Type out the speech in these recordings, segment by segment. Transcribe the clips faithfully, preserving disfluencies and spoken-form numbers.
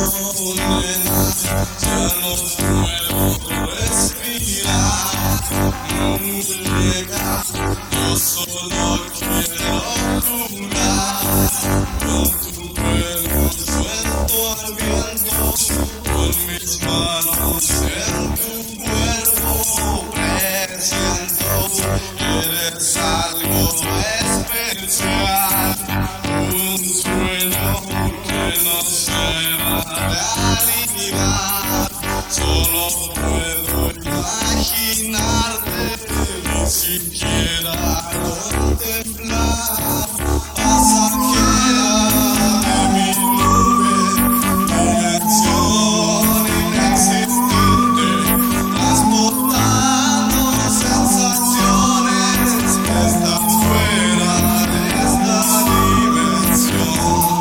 condena, ya no puedo respirar. Muñeca, yo solo quiero jugar con tu pelo suelto al viento, con mis manos en tu cuerpo. Presiento que eres algo especial, un sueño que no será realidad. Solo puedo imaginarte, ni siquiera contemplar. Pasajera de mi nube, dimensión inexistente, transportando sensaciones que están fuera de esta dimensión.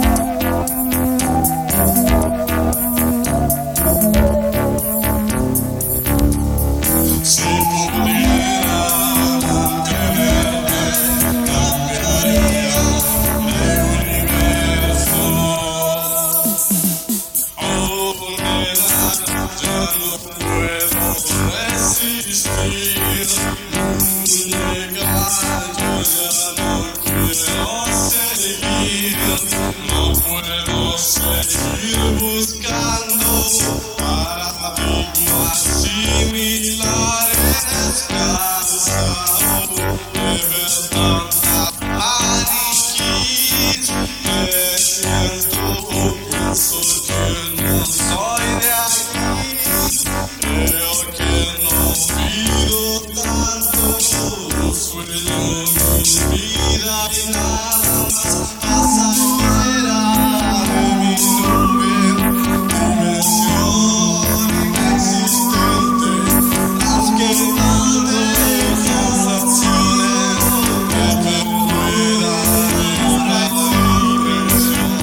Si pudiera mantenerte, cambiaría de universo. Oh, nena, ya no puedo resistir. Muñeca, yo ya no quiero seguir. No puedo seguir buscando paradigmas similares. Cansado de ver tanta maniquí, me siento, pienso que no soy de aquí. Creo que no pido tanto, sueño mi vida y nada más. Pasajera de mi nube, dimensión inexistente, transportando sensaciones que me fuera de esta dimensión.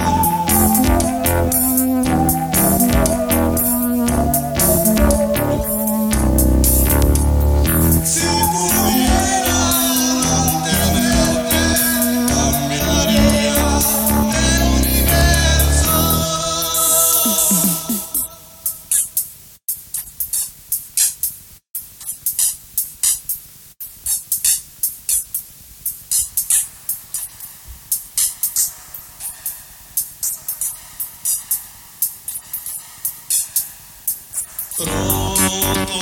Si pudiera mantenerte, cambiaría el universo. Pronto